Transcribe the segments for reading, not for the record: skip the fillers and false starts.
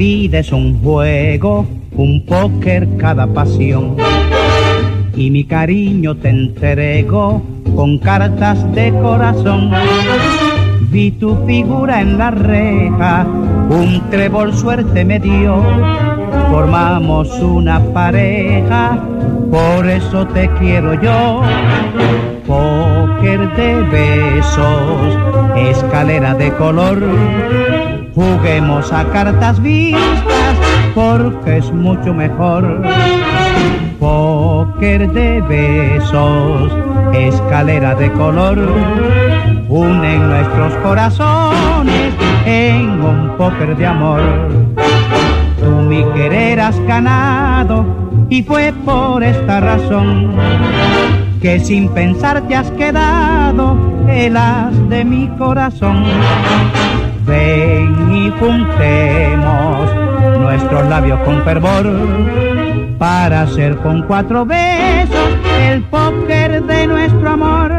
vida es un juego, un póker cada pasión. Y mi cariño te entrego con cartas de corazón. Vi tu figura en la reja, un trébol suerte me dio. Formamos una pareja, por eso te quiero yo. Póker de besos, escalera de color. Juguemos a cartas vistas, porque es mucho mejor. Póker de besos, escalera de color. Unen nuestros corazones en un póker de amor. Tú mi querer has ganado y fue por esta razón que sin pensar te has quedado el as de mi corazón. Ven y juntemos nuestros labios con fervor para hacer con 4 besos el póker de nuestro amor.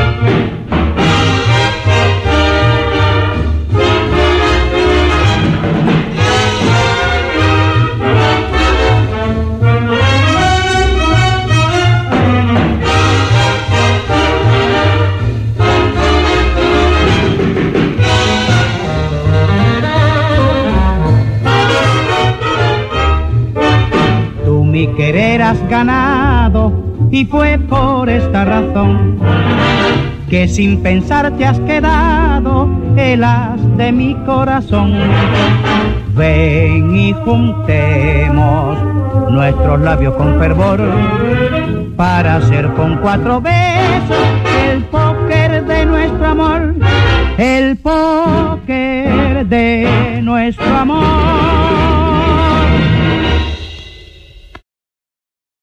Mi querer has ganado y fue por esta razón que sin pensar te has quedado el as de mi corazón. Ven y juntemos nuestros labios con fervor para hacer con 4 besos el póker de nuestro amor. El póker de nuestro amor.